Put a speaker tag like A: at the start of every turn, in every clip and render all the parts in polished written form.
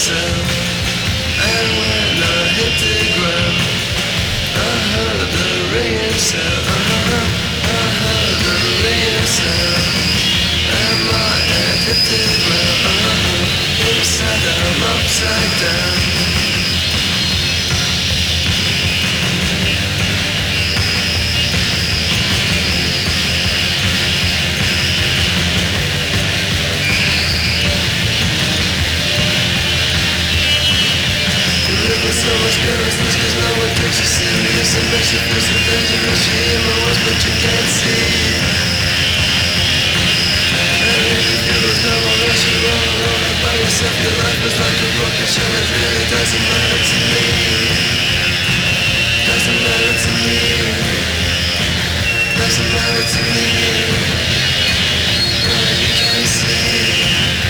A: sound. And when I hit the ground, I heard the ringing sound. I heard the ringing sound. And my head hit the ground. Inside I'm upside down. So much carelessness, cause no one takes you serious and makes you feel so dangerous. You hear my words but you can't see. And if you feel there's no one else, you're all alone by yourself. Your life is like a broken shell, it really doesn't matter to me. Doesn't matter to me. Doesn't matter to me. No, you can't see.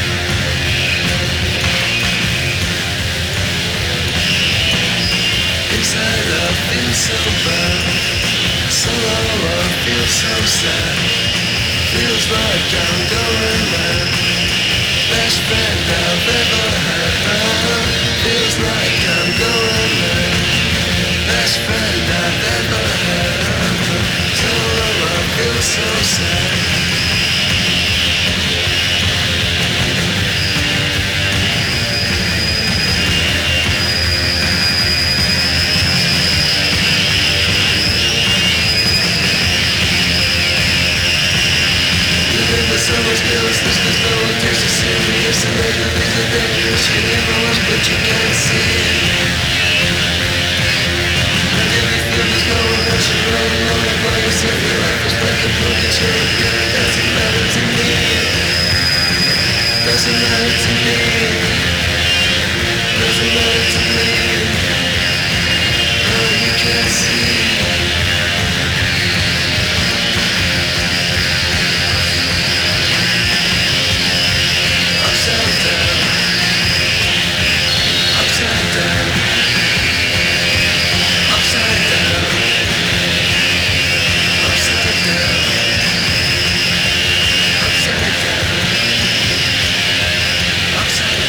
A: Inside I feel so bad, so low I feel so sad. Feels like I'm going mad. Best friend I've ever had. Feels like I'm going mad. Best friend I've ever had. So low I feel so sad. So much carelessness, cause no one takes you serious. And they do things that are dangerous. You hear my words but you can't see it. And if you feel there's no one else, you're all alone by yourself. Your life is like a broken chain. It doesn't matter to me. Doesn't matter to me. Doesn't matter to me. Oh, you can't see. Upside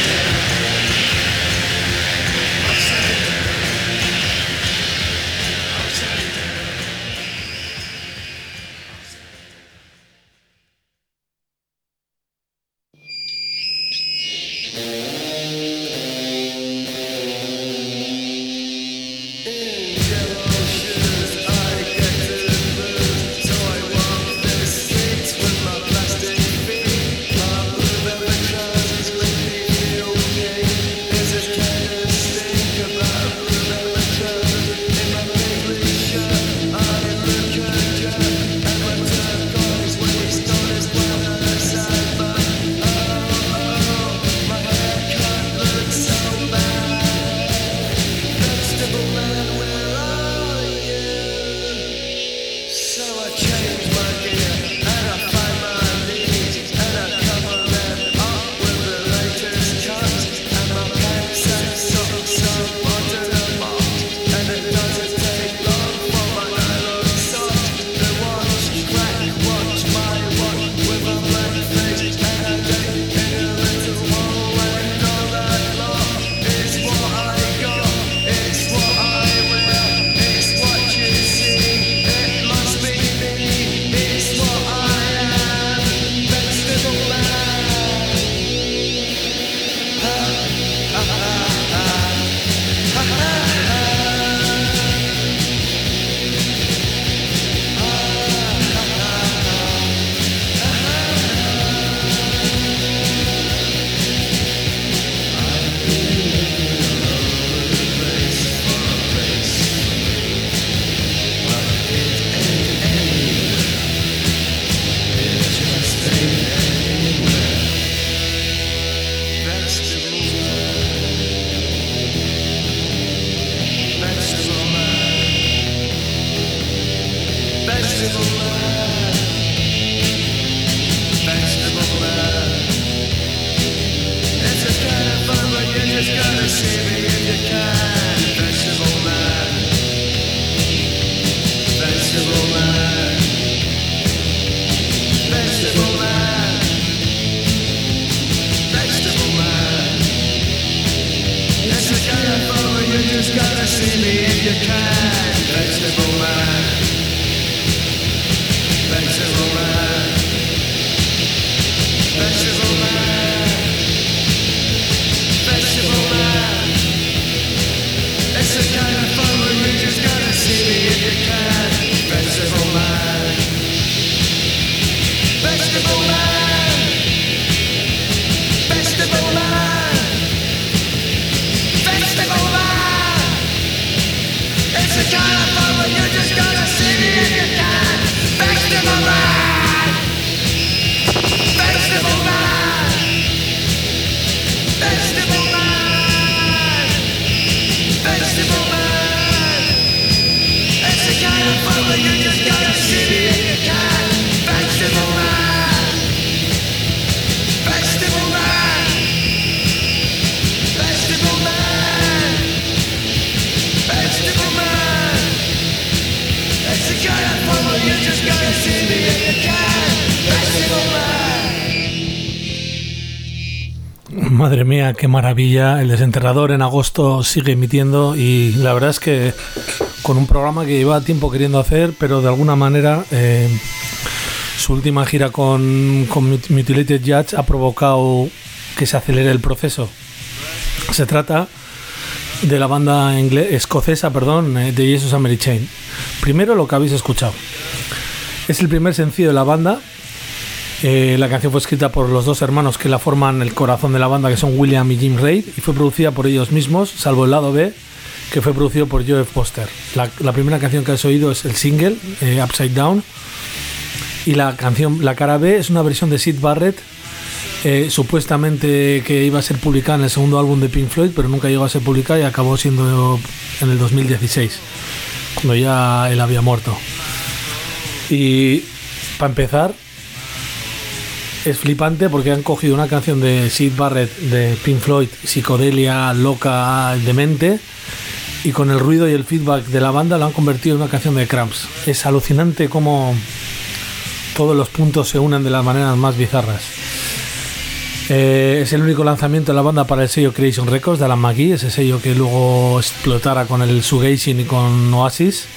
B: Madre mía, qué maravilla. El Desenterrador en agosto sigue emitiendo y la verdad es que con un programa que lleva tiempo queriendo hacer, pero de alguna manera su última gira con Mutilated Judge ha provocado que se acelere el proceso. Se trata de la banda escocesa, de Jesus and Mary Chain. Primero lo que habéis escuchado. Es el primer sencillo de la banda. La canción fue escrita por los dos hermanos que la forman el corazón de la banda, que son William y Jim Reid, y fue producida por ellos mismos, salvo el lado B, que fue producido por Joe Foster. La primera canción que has oído es el single, Upside Down, y la cara B es una versión de Syd Barrett, supuestamente que iba a ser publicada en el segundo álbum de Pink Floyd, pero nunca llegó a ser publicada y acabó siendo en el 2016, cuando ya él había muerto. Y para empezar, es flipante porque han cogido una canción de Syd Barrett de Pink Floyd, psicodelia, loca, demente, y con el ruido y el feedback de la banda lo han convertido en una canción de Cramps. Es alucinante cómo todos los puntos se unen de las maneras más bizarras. Es el único lanzamiento de la banda para el sello Creation Records de Alan McGee, ese sello que luego explotara con el Shoegazing y con Oasis.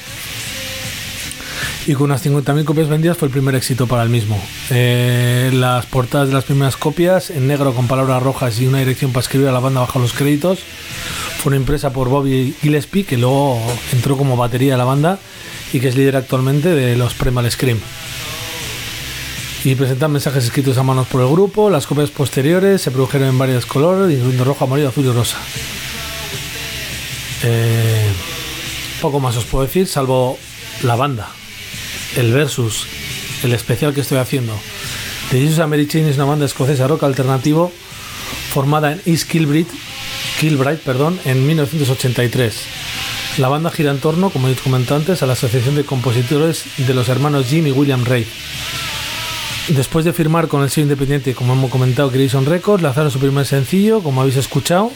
B: Y con unas 50.000 copias vendidas fue el primer éxito para el mismo. Las portadas de las primeras copias, en negro con palabras rojas y una dirección para escribir a la banda bajo los créditos, fueron impresa por Bobby Gillespie, que luego entró como batería de la banda y que es líder actualmente de los Primal Scream. Y presentan mensajes escritos a manos por el grupo. Las copias posteriores se produjeron en varios colores, incluyendo rojo, amarillo, azul y rosa. Poco más os puedo decir, salvo la banda. El versus, el especial que estoy haciendo. The Jesus and Mary Chain es una banda escocesa rock alternativo formada en East Kilbride, en 1983. La banda gira en torno, como he comentado antes, a la asociación de compositores de los hermanos Jim y William Reid. Después de firmar con el sello independiente, como hemos comentado, Creation Records, lanzaron su primer sencillo, como habéis escuchado,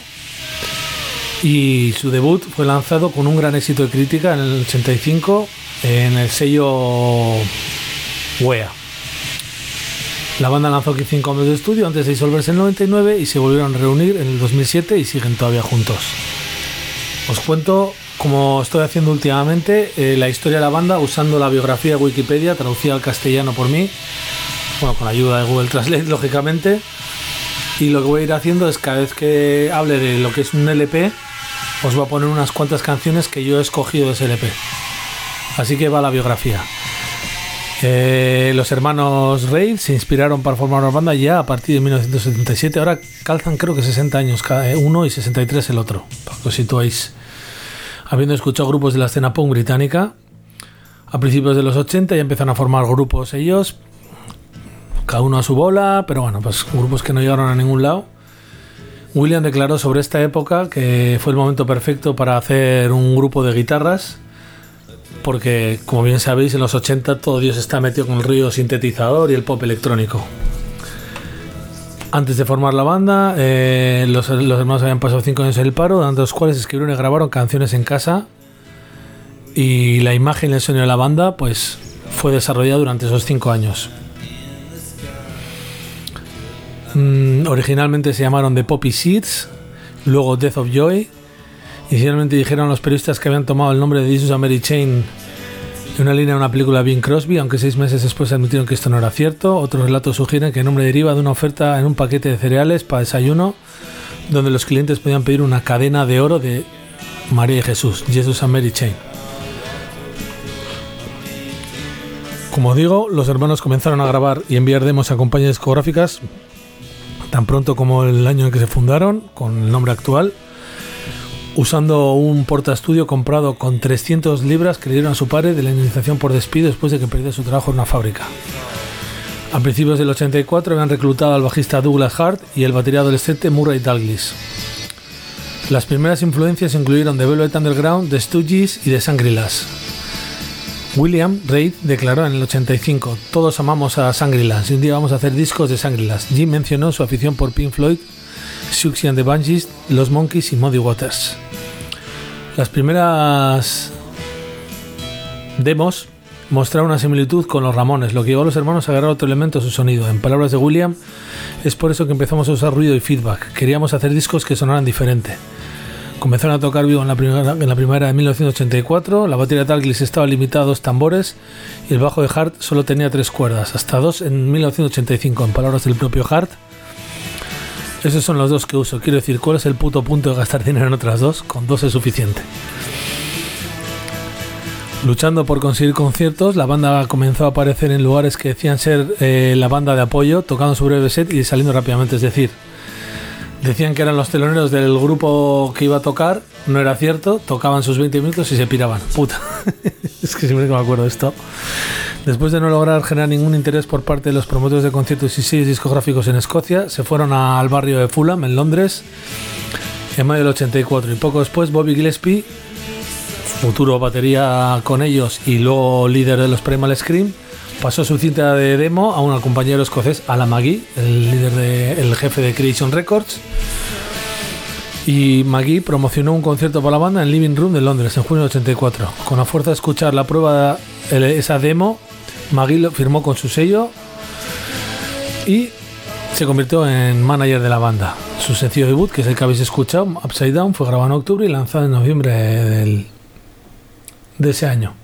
B: y su debut fue lanzado con un gran éxito de crítica en el 85 en el sello Wea. La banda lanzó 5 años de estudio antes de disolverse en el 99 y se volvieron a reunir en el 2007 y siguen todavía juntos. Os cuento, como estoy haciendo últimamente, la historia de la banda usando la biografía de Wikipedia traducida al castellano por mí, bueno, con ayuda de Google Translate, lógicamente. Y lo que voy a ir haciendo es, cada vez que hable de lo que es un LP, os voy a poner unas cuantas canciones que yo he escogido de ese LP. Así que va la biografía. Los hermanos Reid se inspiraron para formar una banda ya a partir de 1977. Ahora calzan creo que 60 años cada uno y 63 el otro, para que os situéis. Habiendo escuchado grupos de la escena punk británica, a principios de los 80 ya empezaron a formar grupos ellos, cada uno a su bola, pero bueno, pues grupos que no llegaron a ningún lado. William declaró sobre esta época que fue el momento perfecto para hacer un grupo de guitarras, porque, como bien sabéis, en los 80 todo Dios está metido con el ruido sintetizador y el pop electrónico. Antes de formar la banda, los hermanos habían pasado 5 años en el paro, durante los cuales escribieron y grabaron canciones en casa, y la imagen y el sonido de la banda pues fue desarrollada durante esos 5 años. Originalmente se llamaron The Poppy Seeds, luego Death of Joy. Inicialmente dijeron los periodistas que habían tomado el nombre de Jesus and Mary Chain de una línea de una película de Bing Crosby, aunque 6 meses después admitieron que esto no era cierto. Otros relatos sugieren que el nombre deriva de una oferta en un paquete de cereales para desayuno, donde los clientes podían pedir una cadena de oro de María y Jesús, Jesus and Mary Chain. Como digo, los hermanos comenzaron a grabar y enviar demos a compañías discográficas tan pronto como el año en que se fundaron, con el nombre actual, usando un portaestudio comprado con 300 libras que le dieron a su padre de la indemnización por despido después de que perdiera su trabajo en una fábrica. A principios del 84 habían reclutado al bajista Douglas Hart y el batería adolescente Murray Douglas. Las primeras influencias incluyeron The Velvet Underground, The Stooges y The Shangri-Las. William Reid declaró en el 85: todos amamos a Shangri-Las y un día vamos a hacer discos de Shangri-Las. Jim mencionó su afición por Pink Floyd, Siouxsie and the Banshees, Los Monkees y Muddy Waters. Las primeras demos mostraba una similitud con los Ramones, lo que llevó a los hermanos a agarrar otro elemento a su sonido. En palabras de William, es por eso que empezamos a usar ruido y feedback. Queríamos hacer discos que sonaran diferente. Comenzaron a tocar vivo en la primavera de 1984, la batería de Dalglish estaba limitada a 2 tambores y el bajo de Hart solo tenía 3 cuerdas, hasta 2 en 1985, en palabras del propio Hart. Esos son los 2 que uso, quiero decir, ¿cuál es el puto punto de gastar dinero en otras 2? Con 2 es suficiente. Luchando por conseguir conciertos, la banda comenzó a aparecer en lugares que decían ser la banda de apoyo, tocando su breve set y saliendo rápidamente, es decir, decían que eran los teloneros del grupo que iba a tocar, no era cierto, tocaban sus 20 minutos y se piraban. Puta, es que siempre que me acuerdo de esto. Después de no lograr generar ningún interés por parte de los promotores de conciertos y sellos discográficos en Escocia, se fueron al barrio de Fulham, en Londres, en mayo del 84. Y poco después, Bobby Gillespie, futuro batería con ellos y luego líder de los Primal Scream, pasó su cinta de demo a un compañero escocés, Alan McGee, el jefe de Creation Records. Y McGee promocionó un concierto para la banda en Living Room de Londres en junio del 84. Con la fuerza de escuchar la prueba de esa demo, McGee lo firmó con su sello y se convirtió en manager de la banda. Su sencillo debut, que es el que habéis escuchado, Upside Down, fue grabado en octubre y lanzado en noviembre de ese año.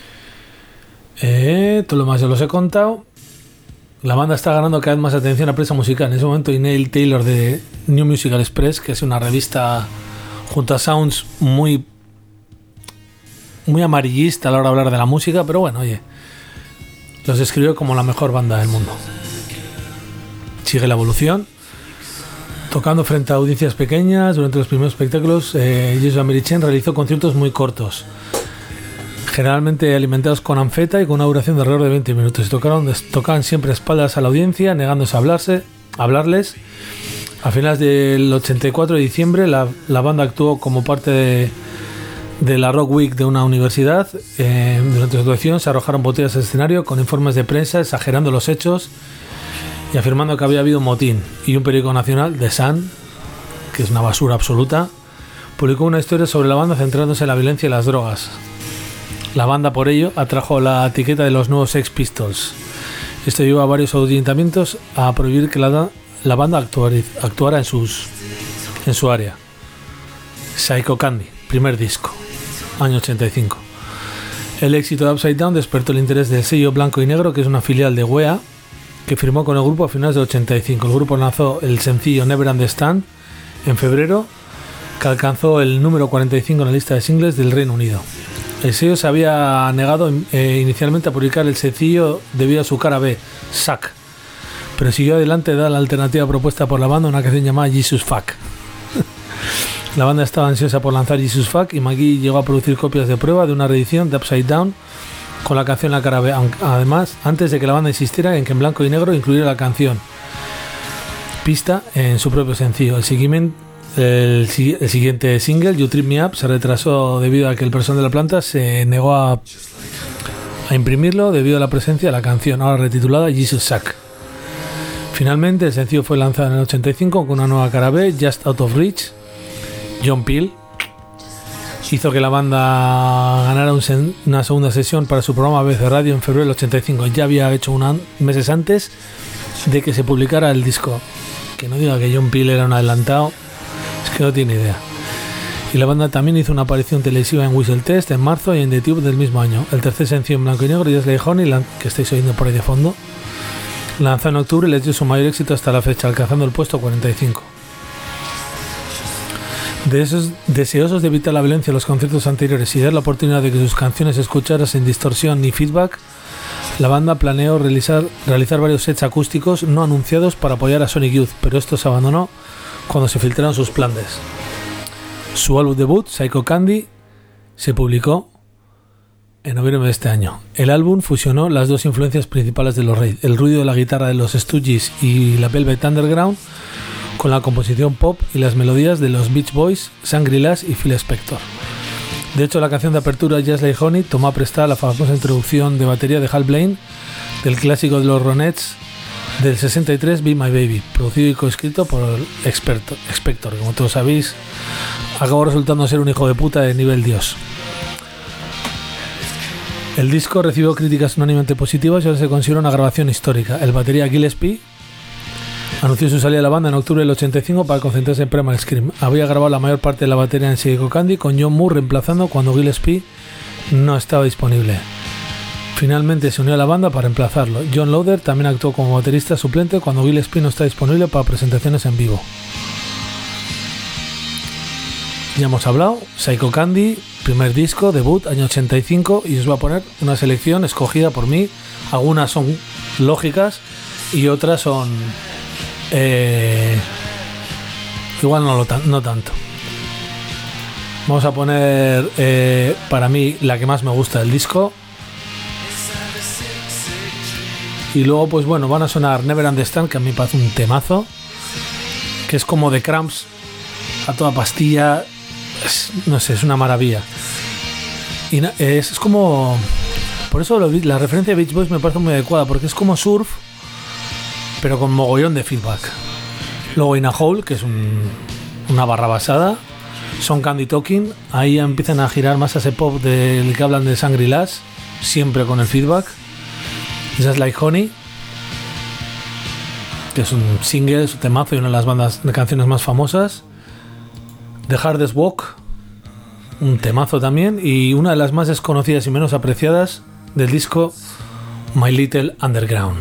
B: Todo lo más ya los he contado. La banda está ganando cada vez más atención a prensa musical. En ese momento Neil Taylor de New Musical Express, que es una revista junto a Sounds muy amarillista a la hora de hablar de la música, pero bueno, oye, los describió como la mejor banda del mundo. Sigue la evolución, tocando frente a audiencias pequeñas. Durante los primeros espectáculos, Jesus Americhain realizó conciertos muy cortos, generalmente alimentados con anfeta y con una duración de alrededor de 20 minutos. Tocaban siempre espaldas a la audiencia, negándose a hablarles. A finales del 84 de diciembre, la banda actuó como parte de la Rock Week de una universidad. Durante su actuación se arrojaron botellas al escenario con informes de prensa exagerando los hechos y afirmando que había habido un motín. Y un periódico nacional, The Sun, que es una basura absoluta, publicó una historia sobre la banda centrándose en la violencia y las drogas. La banda, por ello, atrajo la etiqueta de los nuevos Sex Pistols. Esto llevó a varios ayuntamientos a prohibir que la banda actuara en su área. Psycho Candy, primer disco, año 85. El éxito de Upside Down despertó el interés del sello Blanco y Negro, que es una filial de Wea, que firmó con el grupo a finales del 85. El grupo lanzó el sencillo Never Understand en febrero, que alcanzó el número 45 en la lista de singles del Reino Unido. El sello se había negado inicialmente a publicar el sencillo debido a su cara B, Suck, pero siguió adelante dada la alternativa propuesta por la banda, una canción llamada Jesus Fuck. La banda estaba ansiosa por lanzar Jesus Fuck y McGee llegó a producir copias de prueba de una reedición de Upside Down con la canción La cara B, además antes de que la banda insistiera en que en Blanco y Negro incluyera la canción pista en su propio sencillo. El siguiente single, You Trip Me Up, se retrasó debido a que el personal de la planta se negó a imprimirlo debido a la presencia de la canción, ahora retitulada Jesus Suck. Finalmente, el sencillo fue lanzado en el 85 con una nueva cara B, Just Out of Reach. John Peel hizo que la banda ganara una segunda sesión para su programa BBC Radio en febrero del 85. Ya había hecho meses antes de que se publicara el disco. Que no diga que John Peel era un adelantado, es que no tiene idea. Y la banda también hizo una aparición televisiva en Whistle Test en marzo y en The Tube del mismo año. El tercer sencillo en blanco y negro, Just Like Honey, que estáis oyendo por ahí de fondo, lanzado en octubre y les dio su mayor éxito hasta la fecha, alcanzando el puesto 45. Deseosos de evitar la violencia en los conciertos anteriores y dar la oportunidad de que sus canciones se escucharan sin distorsión ni feedback, la banda planeó realizar varios sets acústicos no anunciados para apoyar a Sonic Youth, pero esto se abandonó cuando se filtraron sus planes. Su álbum debut, Psycho Candy, se publicó en noviembre de este año. El álbum fusionó las dos influencias principales de los Raid, el ruido de la guitarra de los Stooges y la Velvet Underground, con la composición pop y las melodías de los Beach Boys, Shangri-Las y Phil Spector. De hecho, la canción de apertura Just Like Honey tomó prestada la famosa introducción de batería de Hal Blaine del clásico de los Ronettes del 63, Be My Baby, producido y coescrito por Spector, como todos sabéis, acabó resultando ser un hijo de puta de nivel dios. El disco recibió críticas unánimemente positivas y ahora se considera una grabación histórica. El batería Gillespie anunció su salida de la banda en octubre del 85 para concentrarse en Primal Scream. Había grabado la mayor parte de la batería en Psycho Candy, con John Moore reemplazando cuando Gillespie no estaba disponible. Finalmente se unió a la banda para reemplazarlo. John Loder también actuó como baterista suplente cuando Gillespie no está disponible para presentaciones en vivo. Ya hemos hablado, Psycho Candy, primer disco, debut, año 85, y os voy a poner una selección escogida por mí. Algunas son lógicas y otras son... igual no tanto. Vamos a poner para mí la que más me gusta del disco. Y luego pues bueno, van a sonar Never Understand, que a mí me parece un temazo, que es como The Cramps a toda pastilla. No sé, es una maravilla. Y es como... Por eso la referencia de Beach Boys me parece muy adecuada, porque es como surf, pero con mogollón de feedback. Luego In a Hole, que es una barra basada. Son Candy Talking, ahí empiezan a girar más a ese pop del que hablan de Shangri-Las, siempre con el feedback. Just Like Honey, que es un single, es un temazo y una de las bandas de canciones más famosas. The Hardest Walk, un temazo también, y una de las más desconocidas y menos apreciadas del disco, My Little Underground.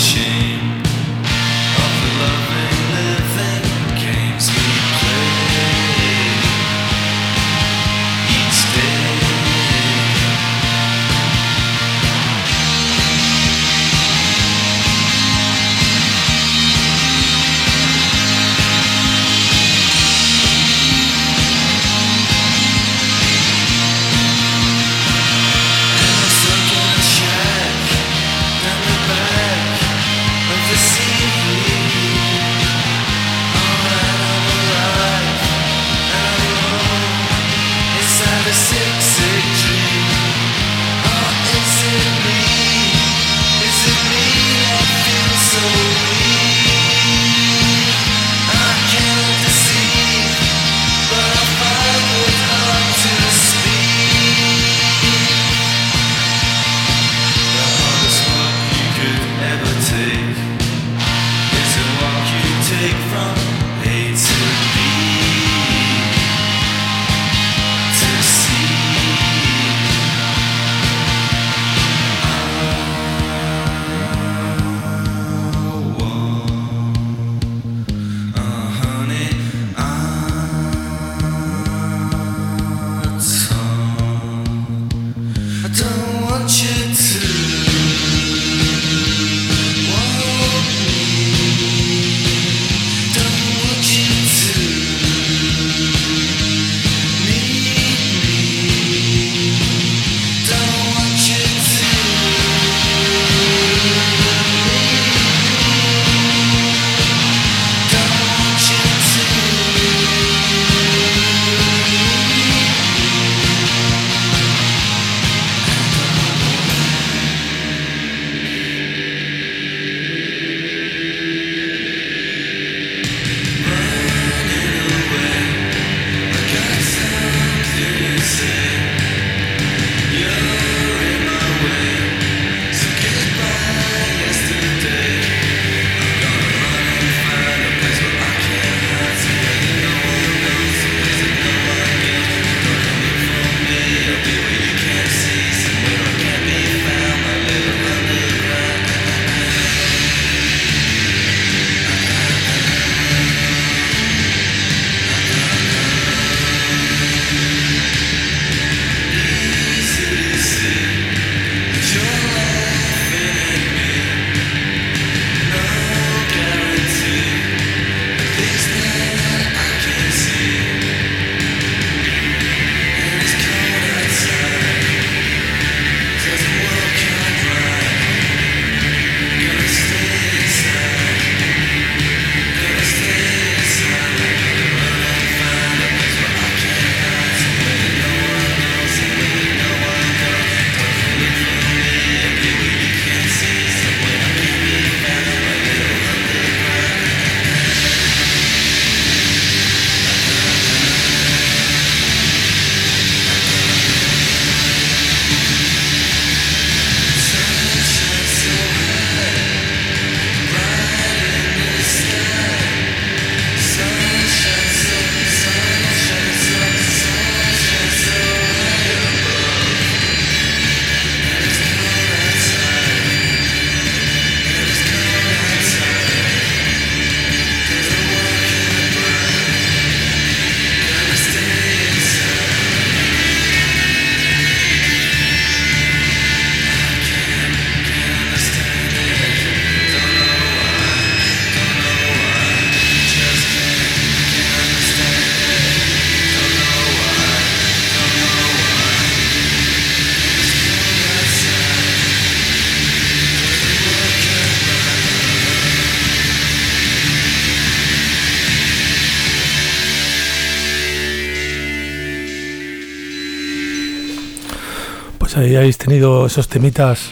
B: Pues ahí habéis tenido esos temitas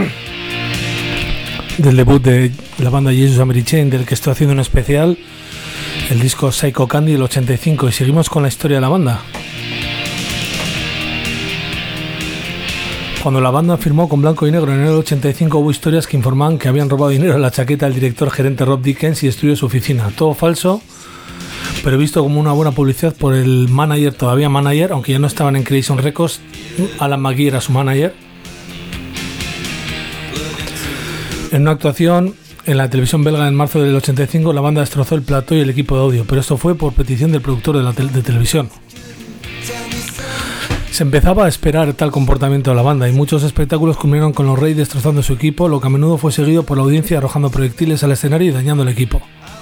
B: del debut de la banda Jesus and Mary Chain, del que estoy haciendo un especial, el disco Psycho Candy del 85, y seguimos con la historia de la banda. Cuando la banda firmó con Blanco y Negro en enero del 85, hubo historias que informaban que habían robado dinero en la chaqueta del director gerente Rob Dickens y destruyó su oficina. Todo falso, pero visto como una buena publicidad por el manager, todavía manager, aunque ya no estaban en Creation Records. Alan McGee era su manager. En una actuación en la televisión belga en marzo del 85, la banda destrozó el plató y el equipo de audio, pero esto fue por petición del productor de televisión. Se empezaba a esperar tal comportamiento de la banda y muchos espectáculos culminaron con los Reyes destrozando su equipo, lo que a menudo fue seguido por la audiencia arrojando proyectiles al escenario y dañando el equipo.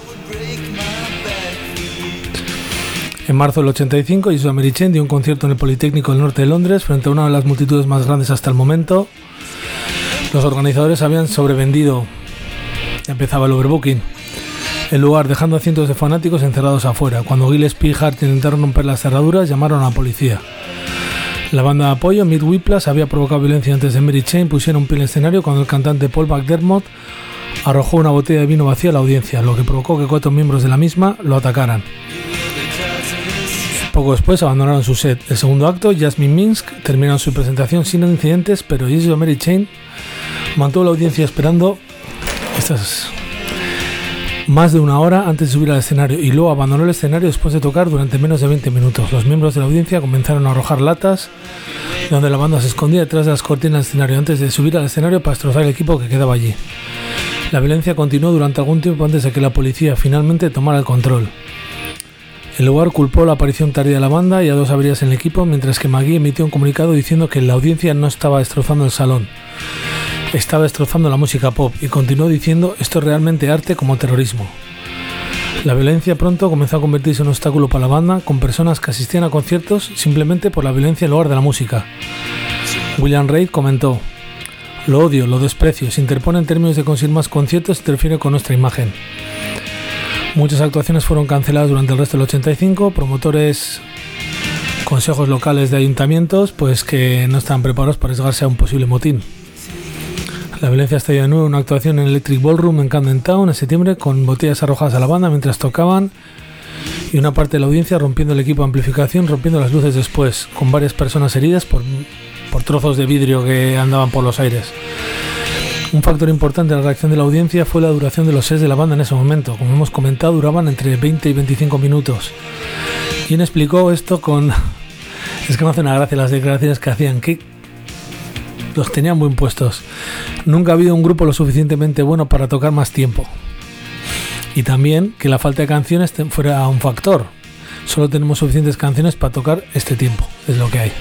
B: En marzo del 85, Jesus and Mary Chain dio un concierto en el Politécnico del Norte de Londres frente a una de las multitudes más grandes hasta el momento. Los organizadores habían sobrevendido. Empezaba el overbooking. El lugar, dejando a cientos de fanáticos encerrados afuera. Cuando Gillespie y Hart intentaron romper las cerraduras, llamaron a la policía. La banda de apoyo, Meat Whiplash, había provocado violencia antes de Mary Chain pusiera un pie en el escenario cuando el cantante Paul McDermott arrojó una botella de vino vacía a la audiencia, lo que provocó que 4 miembros de la misma lo atacaran. Poco después abandonaron su set. El segundo acto, Jasmine Minsk, terminaron su presentación sin incidentes, pero Jesus and Mary Chain mantuvo la audiencia esperando más de una hora antes de subir al escenario y luego abandonó el escenario después de tocar durante menos de 20 minutos. Los miembros de la audiencia comenzaron a arrojar latas donde la banda se escondía detrás de las cortinas del escenario antes de subir al escenario para destrozar el equipo que quedaba allí. La violencia continuó durante algún tiempo antes de que la policía finalmente tomara el control. El lugar culpó la aparición tardía de la banda y a 2 averías en el equipo, mientras que McGee emitió un comunicado diciendo que la audiencia no estaba destrozando el salón, estaba destrozando la música pop, y continuó diciendo: esto es realmente arte como terrorismo. La violencia pronto comenzó a convertirse en un obstáculo para la banda, con personas que asistían a conciertos simplemente por la violencia en lugar de la música. William Reid comentó: lo odio, lo desprecio, se interpone en términos de conseguir más conciertos y interfiere con nuestra imagen. Muchas actuaciones fueron canceladas durante el resto del 85, promotores, consejos locales de ayuntamientos, pues que no estaban preparados para arriesgarse a un posible motín. La violencia estalló de nuevo en una actuación en Electric Ballroom en Camden Town en septiembre, con botellas arrojadas a la banda mientras tocaban y una parte de la audiencia rompiendo el equipo de amplificación, rompiendo las luces después, con varias personas heridas por trozos de vidrio que andaban por los aires. Un factor importante en la reacción de la audiencia fue la duración de los sets de la banda en ese momento. Como hemos comentado, duraban entre 20 y 25 minutos. ¿Quién explicó esto con...? Es que me hace una gracia las declaraciones que hacían, que los tenían bien puestos. Nunca ha habido un grupo lo suficientemente bueno para tocar más tiempo. Y también que la falta de canciones fuera un factor. Solo tenemos suficientes canciones para tocar este tiempo, es lo que hay.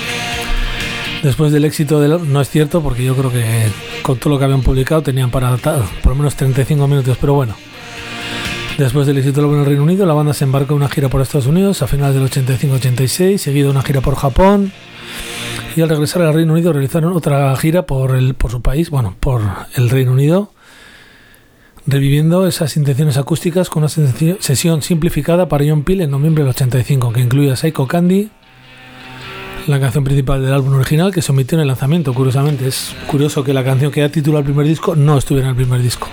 B: Después del éxito no es cierto, porque yo creo que con todo lo que habían publicado tenían para por lo menos 35 minutos, pero bueno. Después del éxito en el Reino Unido, la banda se embarcó en una gira por Estados Unidos a finales del 85-86, seguido una gira por Japón, y al regresar al Reino Unido realizaron otra gira por su país, por el Reino Unido, reviviendo esas intenciones acústicas con una sesión simplificada para John Peel en noviembre del 85, que incluía Psycho Candy, la canción principal del álbum original, que se omitió en el lanzamiento. Curiosamente, es curioso que la canción que da título al primer disco no estuviera en el primer disco.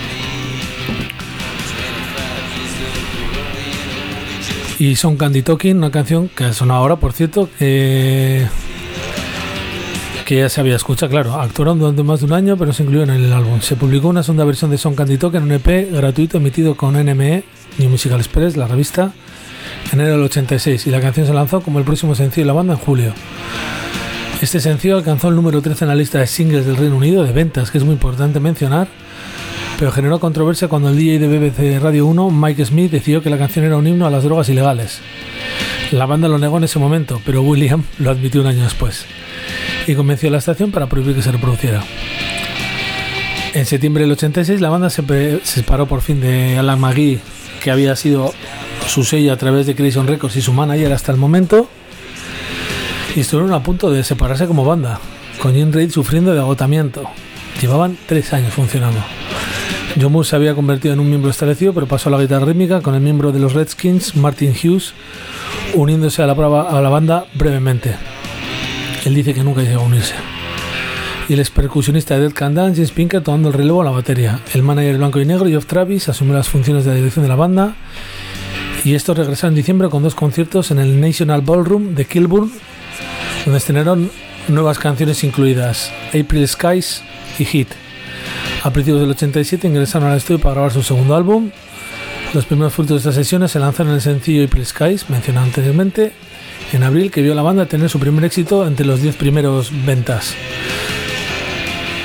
B: Y Son Candy Talking, una canción que suena ahora, por cierto, que ya se había escuchado, claro. Actuaron durante más de un año, pero no se incluyó en el álbum. Se publicó una segunda versión de Son Candy Talking en un EP gratuito emitido con NME, New Musical Express, la revista, en enero del 86, y la canción se lanzó como el próximo sencillo de la banda en julio. Este sencillo alcanzó el número 13 en la lista de singles del Reino Unido de ventas, que es muy importante mencionar, pero generó controversia cuando el DJ de BBC Radio 1, Mike Smith, decidió que la canción era un himno a las drogas ilegales. La banda lo negó en ese momento, pero William lo admitió un año después y convenció a la estación para prohibir que se reproduciera. En septiembre del 86 la banda se separó por fin de Alan McGee, que había sido su sello a través de Crazy Records y su manager hasta el momento, y estuvieron a punto de separarse como banda, con Jim Reid sufriendo de agotamiento. Llevaban 3 años funcionando. John Moore se había convertido en un miembro establecido, pero pasó a la guitarra rítmica con el miembro de los Redskins, Martin Hughes, uniéndose a la banda brevemente. Él dice que nunca llegó a unirse. Y el expercusionista de Dead Can Dance, James Pinker, tomando el relevo a la batería. El manager blanco y negro, Geoff Travis, asumió las funciones de la dirección de la banda. Y estos regresaron en diciembre con 2 conciertos en el National Ballroom de Kilburn, donde estrenaron nuevas canciones incluidas April Skies y Hit. A principios del 87 ingresaron al estudio para grabar su segundo álbum. Los primeros frutos de estas sesiones se lanzaron en el sencillo April Skies, mencionado anteriormente, en abril, que vio a la banda tener su primer éxito entre los 10 primeros ventas.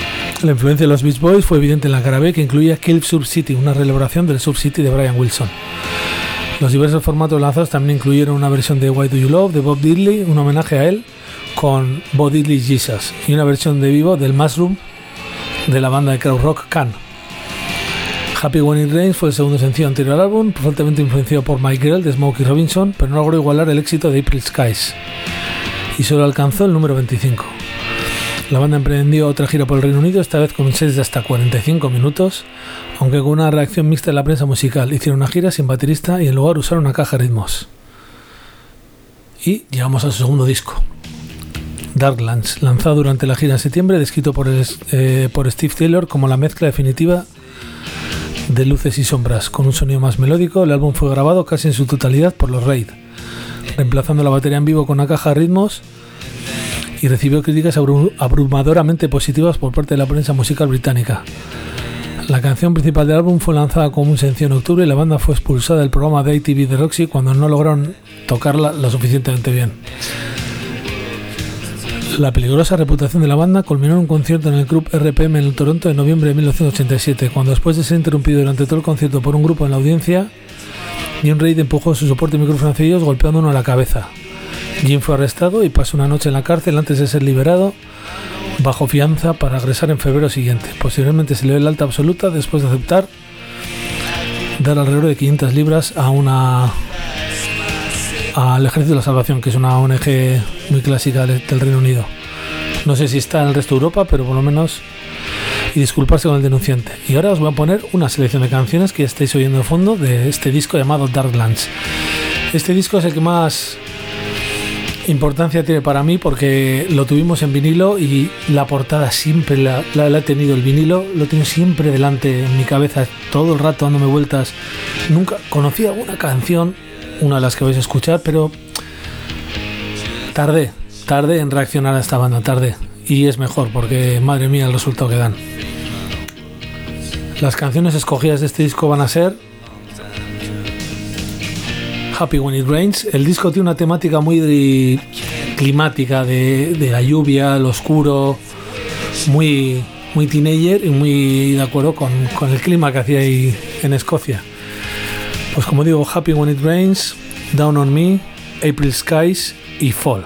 B: La influencia de los Beach Boys fue evidente en la cara B, que incluía Kill Sub City, una reelaboración del Sub City de Brian Wilson. Los diversos formatos lanzados también incluyeron una versión de Why Do You Love de Bob Diddley, un homenaje a él con Bob Diddley Jesus, y una versión de vivo del Mushroom de la banda de krautrock Can. Happy When It Rains fue el segundo sencillo anterior al álbum, fuertemente influenciado por My Girl de Smokey Robinson, pero no logró igualar el éxito de April Skies y solo alcanzó el número 25. La banda emprendió otra gira por el Reino Unido, esta vez con sets de hasta 45 minutos, aunque con una reacción mixta de la prensa musical. Hicieron una gira sin baterista y en lugar usaron una caja de ritmos. Y llegamos a su segundo disco, Darklands, lanzado durante la gira en septiembre, descrito por Steve Taylor como la mezcla definitiva de luces y sombras. Con un sonido más melódico, el álbum fue grabado casi en su totalidad por los Raid, reemplazando la batería en vivo con una caja de ritmos, y recibió críticas abrumadoramente positivas por parte de la prensa musical británica. La canción principal del álbum fue lanzada como un sencillo en octubre y la banda fue expulsada del programa de ITV de Roxy cuando no lograron tocarla lo suficientemente bien. La peligrosa reputación de la banda culminó en un concierto en el club RPM en Toronto en noviembre de 1987, cuando después de ser interrumpido durante todo el concierto por un grupo en la audiencia, Jim Reid empujó su soporte micrófono hacia ellos golpeando uno en la cabeza. Jim fue arrestado y pasó una noche en la cárcel antes de ser liberado bajo fianza para regresar en febrero siguiente. Posteriormente se le dio el alta absoluta después de aceptar dar alrededor de 500 libras al Ejército de la Salvación, que es una ONG muy clásica del Reino Unido. No sé si está en el resto de Europa, pero por lo menos, y disculparse con el denunciante. Y ahora os voy a poner una selección de canciones que estáis oyendo de fondo de este disco llamado Darklands. Este disco es el que más importancia tiene para mí porque lo tuvimos en vinilo y la portada siempre la he tenido, el vinilo lo tengo siempre delante en mi cabeza todo el rato dándome vueltas. Nunca conocí alguna canción, una de las que vais a escuchar, pero tardé en reaccionar a esta banda, y es mejor porque madre mía el resultado que dan. Las canciones escogidas de este disco van a ser Happy When It Rains. El disco tiene una temática muy climática de la lluvia, lo oscuro, muy teenager y muy de acuerdo con el clima que hacía ahí en Escocia. Pues como digo, Happy When It Rains, Down on Me, April Skies y Fall.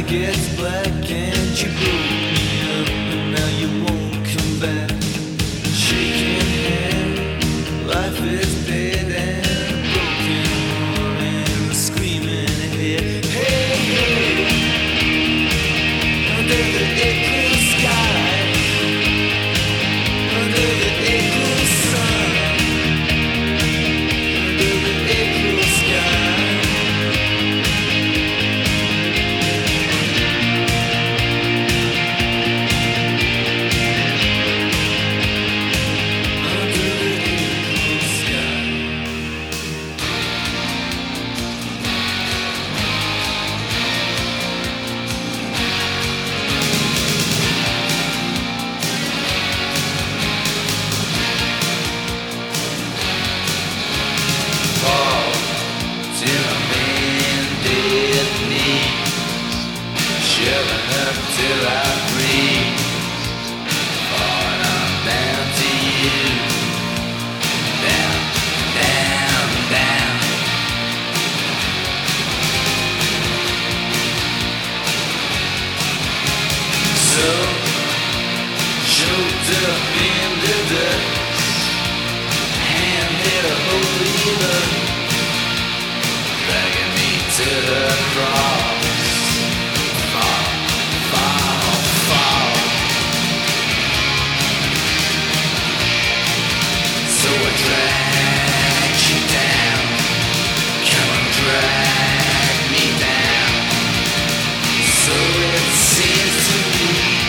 A: gets black and you broke me up and now you won't come back. Shaking head, life is dead and broken heart and screaming ahead. Hey, hey, under the April sky, under the April sun, under the April sky. Till I breathe, falling on down to you, down, down, down. So, choked up in the dust, handed a holy look, dragging me to the cross. So I drag you down, come on, drag me down. So it seems to me,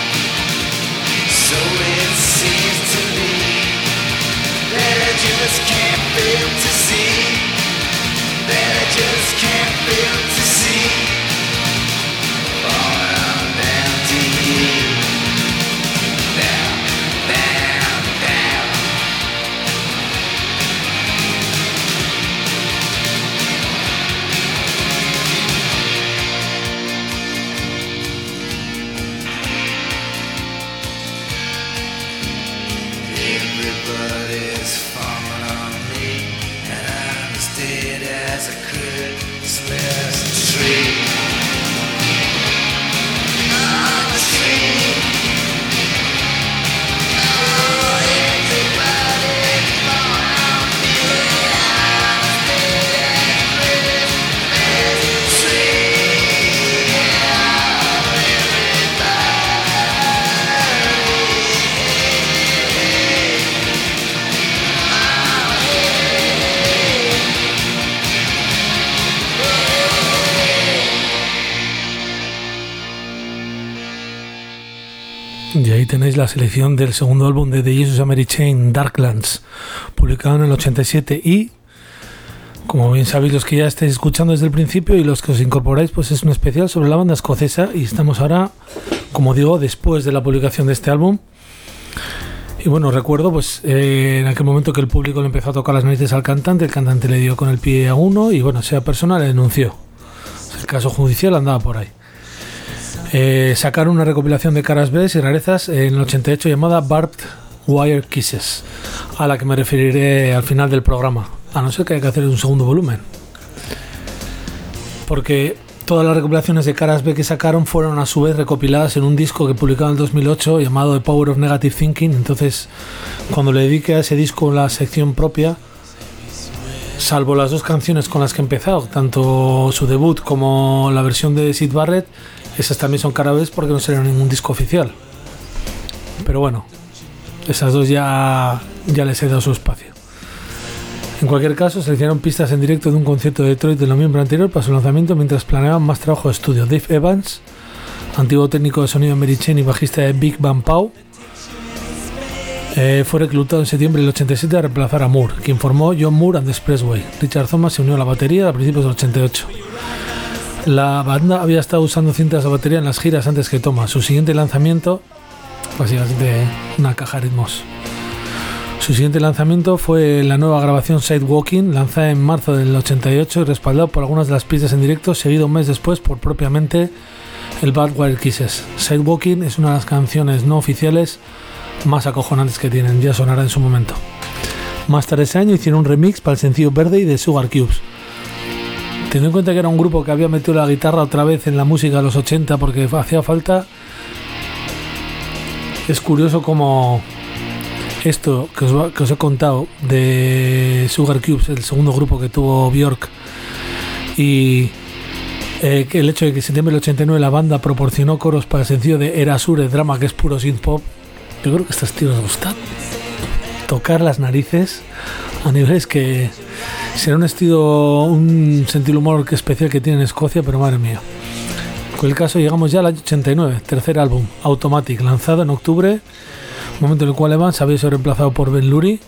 A: so it seems to me, that I just can't fail to see, that I just can't fail to see. Falling on down to you, down, down, down. Everybody's falling on me, and I'm as dead as a Christmas tree. I'm a tree. Oh, everybody's falling on me, I'm as dead as a Christmas tree. Oh, everybody.
B: Y ahí tenéis la selección del segundo álbum de The Jesus and Mary Chain, Darklands, publicado en el 87. Y, como bien sabéis los que ya estáis escuchando desde el principio y los que os incorporáis, pues es un especial sobre la banda escocesa. Y estamos ahora, como digo, después de la publicación de este álbum. Y bueno, recuerdo pues en aquel momento que el público le empezó a tocar las narices al cantante, el cantante le dio con el pie a uno y bueno, esa persona le denunció. El caso judicial andaba por ahí. Sacaron una recopilación de caras B y rarezas en el 88 llamada Barbed Wire Kisses, a la que me referiré al final del programa, a no ser que haya que hacer un segundo volumen, porque todas las recopilaciones de caras B que sacaron fueron a su vez recopiladas en un disco que publicaron en el 2008 llamado The Power of Negative Thinking. Entonces, cuando le dediqué a ese disco la sección propia, salvo las dos canciones con las que he empezado, tanto su debut como la versión de Syd Barrett, esas también son cara B porque no salieron en ningún disco oficial. Pero bueno, esas dos ya les he dado su espacio. En cualquier caso, seleccionaron pistas en directo de un concierto de Detroit de noviembre anterior para su lanzamiento mientras planeaban más trabajo de estudio. Dave Evans, antiguo técnico de sonido de Mary Chain y bajista de Big Bang Pow, fue reclutado en septiembre del 87 a reemplazar a Moore, quien formó John Moore and the Expressway. Richard Thomas se unió a la batería a principios del 88. La banda había estado usando cintas de batería en las giras antes que Thomas. Su siguiente lanzamiento, básicamente una caja de ritmos. Su siguiente lanzamiento fue la nueva grabación Sidewalking, lanzada en marzo del 88 y respaldado por algunas de las pistas en directo, seguido un mes después por propiamente el Barbed Wire Kisses. Sidewalking es una de las canciones no oficiales más acojonantes que tienen, ya sonará en su momento. Más tarde ese año hicieron un remix para el sencillo Verde y de Sugar Cubes, Teniendo en cuenta que era un grupo que había metido la guitarra otra vez en la música de los 80 porque hacía falta, es curioso como esto que os he contado de Sugar Cubes, el segundo grupo que tuvo Björk, y que el hecho de que en septiembre del 89 la banda proporcionó coros para el sencillo de Erasure Drama, que es puro synth pop. Yo creo que a estos tíos les gusta tocar las narices a niveles que será un sentido de humor especial que tiene en Escocia, pero madre mía. Con el caso llegamos ya al año 89, tercer álbum, Automatic, lanzado en octubre, momento en el cual Evans había sido reemplazado por Ben Lurie.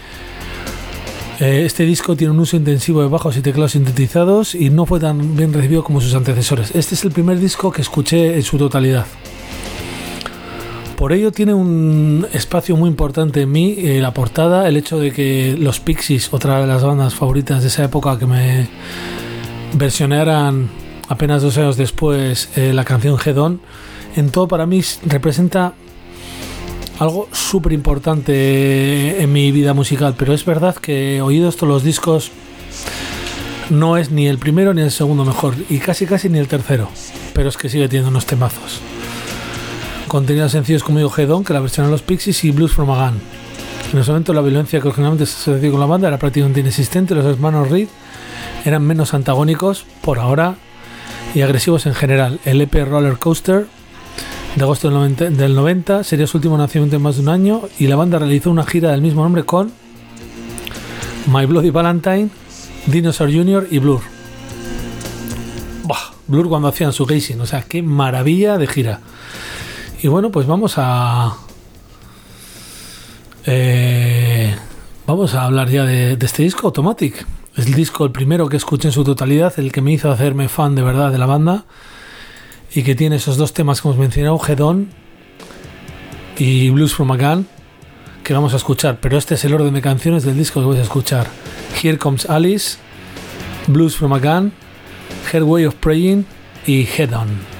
B: Este disco tiene un uso intensivo de bajos y teclados sintetizados y no fue tan bien recibido como sus antecesores. Este es el primer disco que escuché en su totalidad. Por ello tiene un espacio muy importante en mí, la portada, el hecho de que los Pixies, otra de las bandas favoritas de esa época, que me versionaran apenas 2 años después la canción Head On, en todo para mí representa algo súper importante en mi vida musical, pero es verdad que oídos todos los discos no es ni el primero ni el segundo mejor, y casi ni el tercero, pero es que sigue teniendo unos temazos. Contenía sencillos como Head On, que la versionaron los Pixies, y Blues from a Gun. En ese momento la violencia que originalmente se asoció con la banda era prácticamente inexistente. Los hermanos Reed eran menos antagónicos por ahora y agresivos en general. El EP Roller Coaster de agosto del 90 sería su último nacimiento en más de un año, y la banda realizó una gira del mismo nombre con My Bloody Valentine, Dinosaur Jr. y Blur. Blur cuando hacían su Gazing, o sea, qué maravilla de gira. Y bueno, pues vamos a hablar ya de este disco, Automatic. Es el disco, el primero que escuché en su totalidad, el que me hizo hacerme fan de verdad de la banda, y que tiene esos 2 temas que hemos mencionado, Head On y Blues from a Gun, que vamos a escuchar. Pero este es el orden de canciones del disco que vais a escuchar: Here Comes Alice, Blues from a Gun, Her Way of Praying y Head On.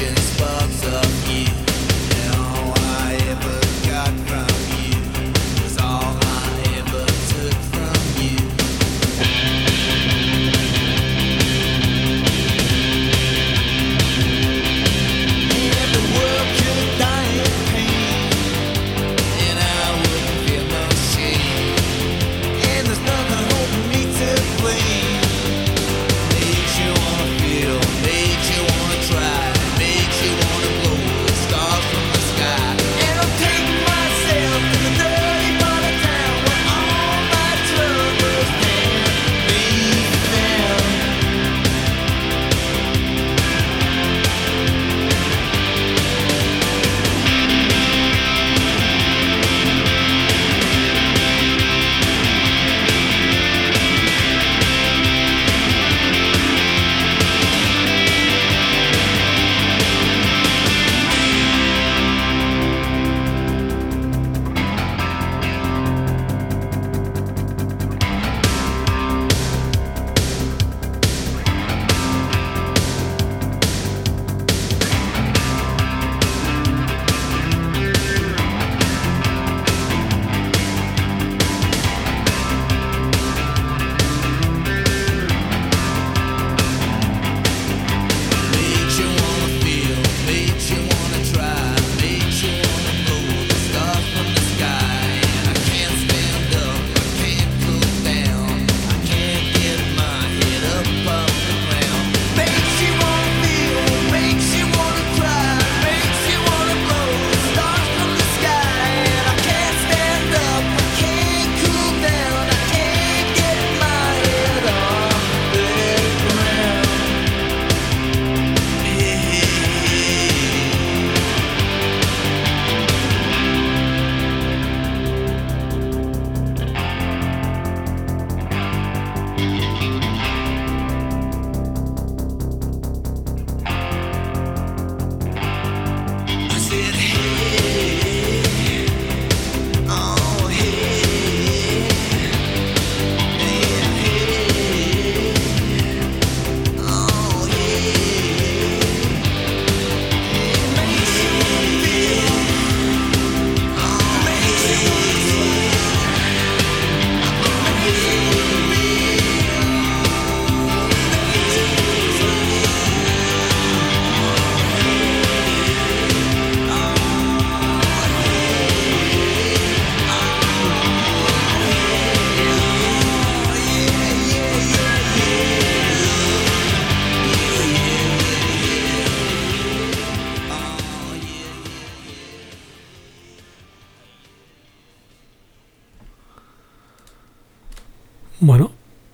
B: Bueno,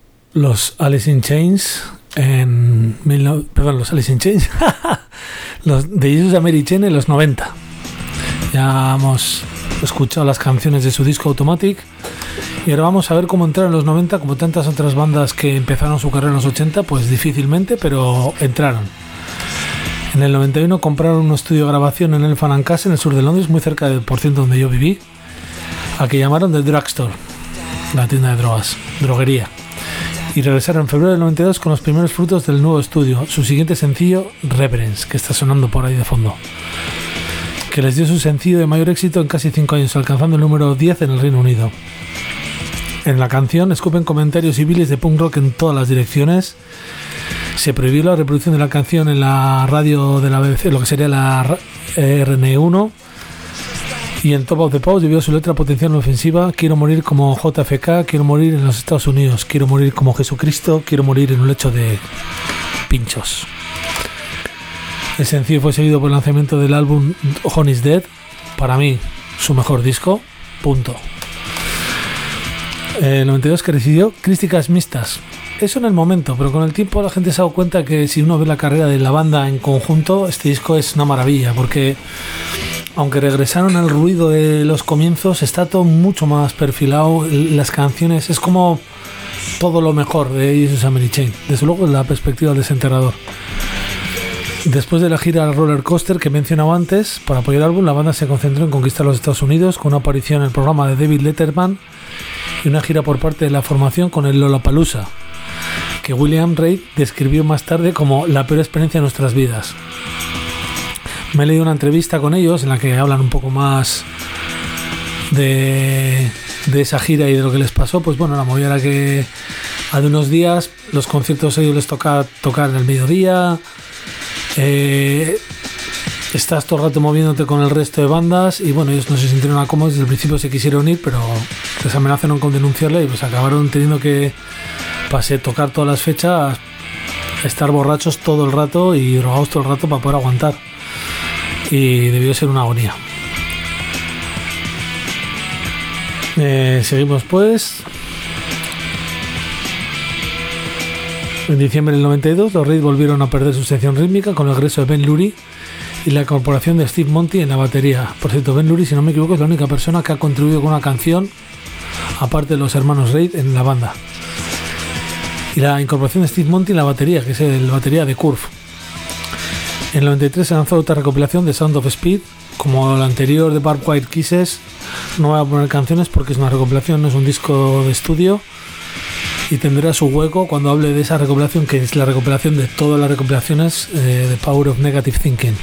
B: los Alice in Chains los Alice in Chains los de Jesus and Mary Chain en los 90. Ya hemos escuchado las canciones de su disco Automatic y ahora vamos a ver cómo entraron en los 90, como tantas otras bandas que empezaron su carrera en los 80, pues difícilmente, pero entraron. En el 91 compraron un estudio de grabación en Elephant and Castle, en el sur de Londres, muy cerca del porciento donde yo viví, al que llamaron The Drugstore, la tienda de drogas, droguería. Y regresaron en febrero del 92 con los primeros frutos del nuevo estudio, su siguiente sencillo, Reverence, que está sonando por ahí de fondo, que les dio su sencillo de mayor éxito en casi 5 años, alcanzando el número 10 en el Reino Unido. En la canción escupen comentarios y bilis de punk rock en todas las direcciones. Se prohibió la reproducción de la canción en la radio de la BBC, lo que sería la RN1, y en Top of the Post debido a su letra potencial ofensiva: quiero morir como JFK, quiero morir en los Estados Unidos, quiero morir como Jesucristo, quiero morir en un lecho de pinchos. El sencillo fue seguido por el lanzamiento del álbum Honey's Dead, para mí su mejor disco, punto. El 92 que recibió críticas mixtas. Eso en el momento, pero con el tiempo la gente se ha dado cuenta que si uno ve la carrera de la banda en conjunto, este disco es una maravilla, porque aunque regresaron al ruido de los comienzos, está todo mucho más perfilado. Las canciones es como todo lo mejor de Jesus and Mary Chain, desde luego desde la perspectiva del desenterrador. Después de la gira Roller Coaster que mencionaba antes, para apoyar el álbum, la banda se concentró en conquistar los Estados Unidos con una aparición en el programa de David Letterman y una gira por parte de la formación con el Lollapalooza, que William Reid describió más tarde como la peor experiencia de nuestras vidas. Me he leído una entrevista con ellos en la que hablan un poco más de esa gira y de lo que les pasó. Pues bueno, la movida era que hace unos días los conciertos a ellos les toca tocar en el mediodía. Estás todo el rato moviéndote con el resto de bandas y bueno, ellos no se sintieron cómodos. Desde el principio se quisieron ir, pero les amenazaron con denunciarle y pues acabaron teniendo que tocar todas las fechas, estar borrachos todo el rato y drogados todo el rato para poder aguantar, y debió ser una agonía. Seguimos pues. En diciembre del 92 los Raid volvieron a perder su sección rítmica con el regreso de Ben Lurie y la incorporación de Steve Monty en la batería. Por cierto, Ben Lurie, si no me equivoco, es la única persona que ha contribuido con una canción aparte de los hermanos Raid en la banda. Y la incorporación de Steve Monty en la batería, que es el batería de Curve. En el 93 se lanzó otra recopilación de Sound of Speed. Como la anterior de Barbed Wire Kisses, no voy a poner canciones porque es una recopilación, no es un disco de estudio, y tendrá su hueco cuando hable de esa recopilación, que es la recopilación de todas las recopilaciones de Power of Negative Thinking.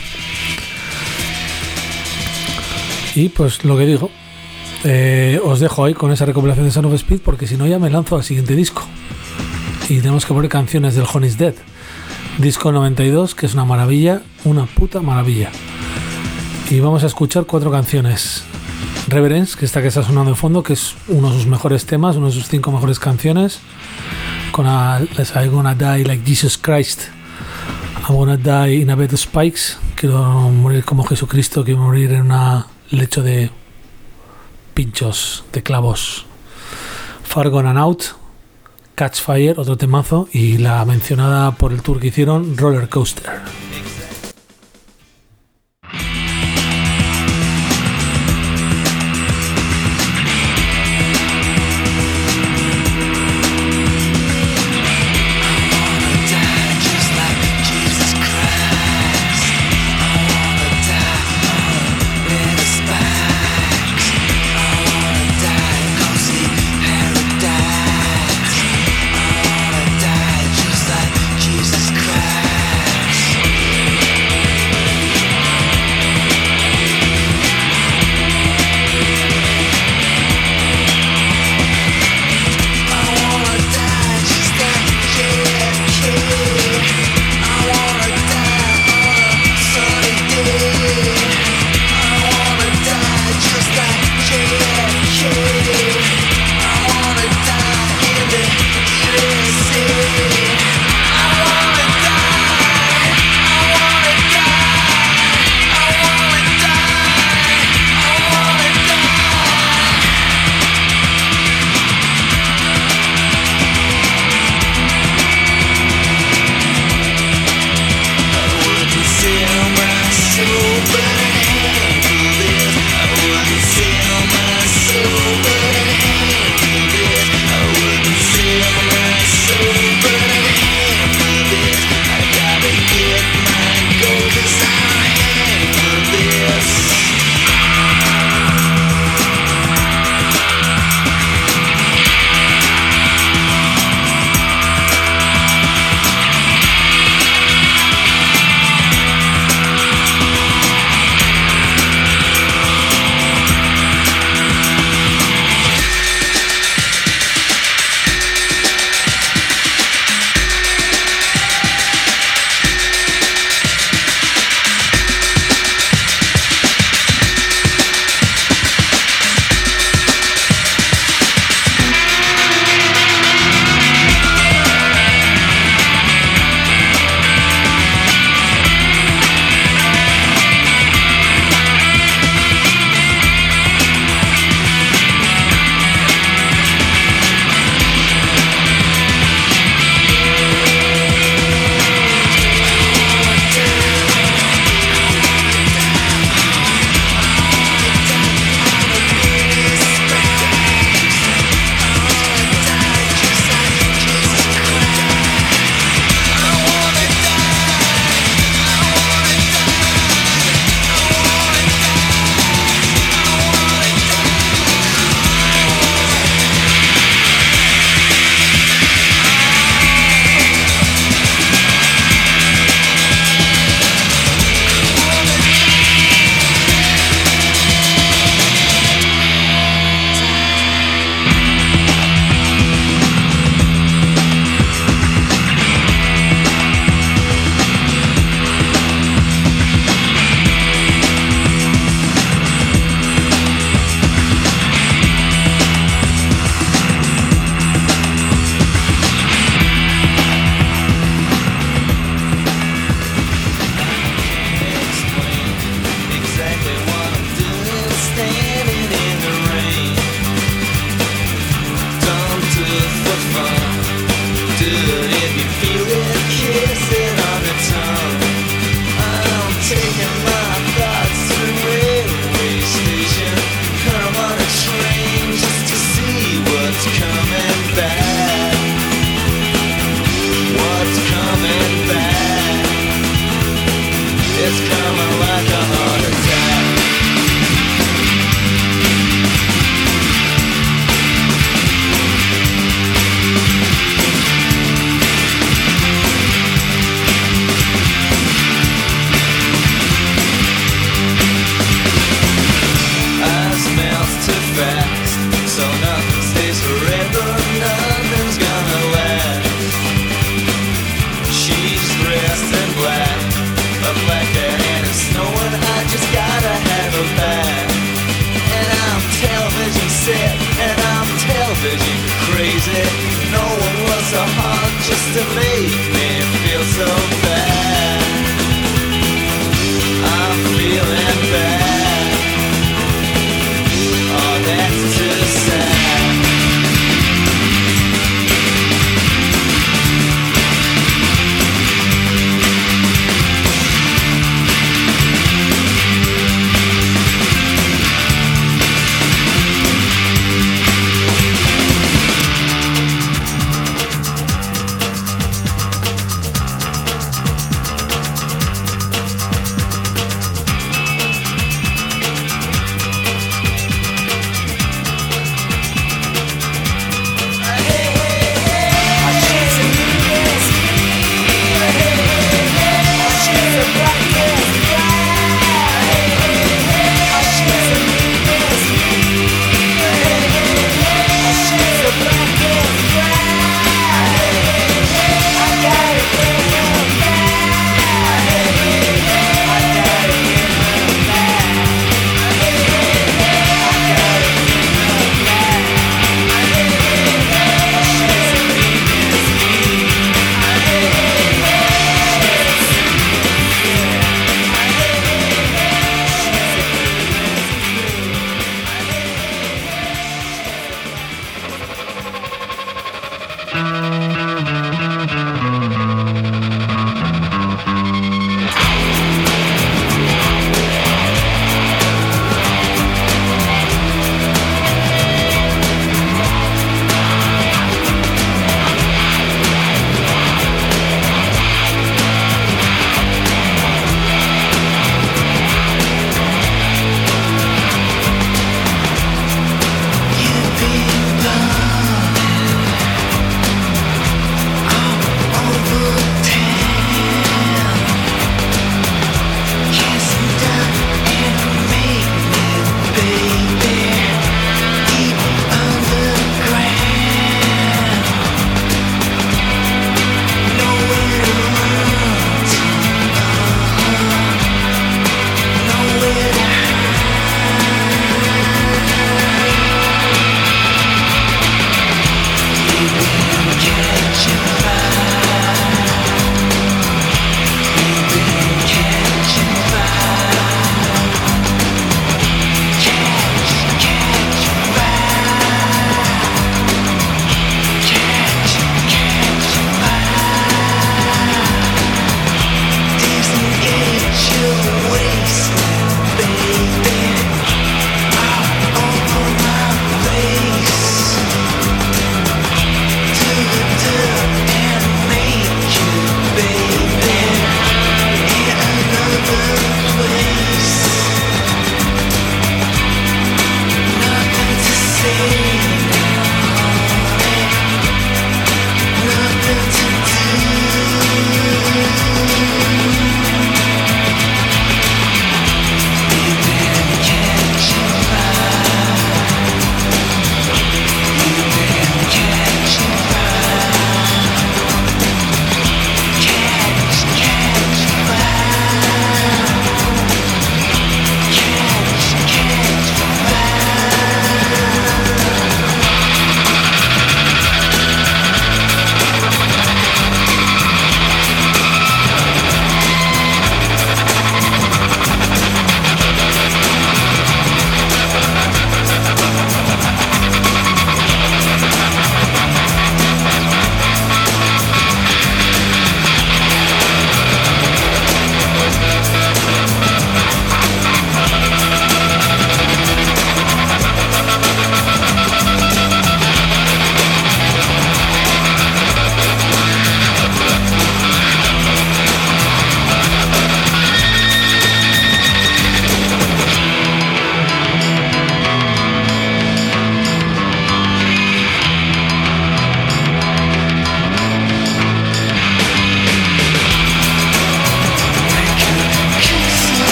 B: Y pues lo que digo, os dejo ahí con esa recopilación de Sound of Speed, porque si no ya me lanzo al siguiente disco y tenemos que poner canciones del Honey's Dead, disco 92, que es una maravilla, una puta maravilla. Y vamos a escuchar 4 canciones. Reverence, que esta que está sonando de fondo, que es uno de sus mejores temas, una de sus 5 mejores canciones, con I'm Gonna Die Like Jesus Christ, I'm Gonna Die in a Bed of Spikes, quiero morir como Jesucristo, quiero morir en un lecho de pinchos, de clavos. Far Gone and Out, Catch Fire, otro temazo, y la mencionada por el tour que hicieron, Roller Coaster.
A: Jesus Christ. so hard just to make me feel so bad. I'm feeling bad. Oh, that's too sad.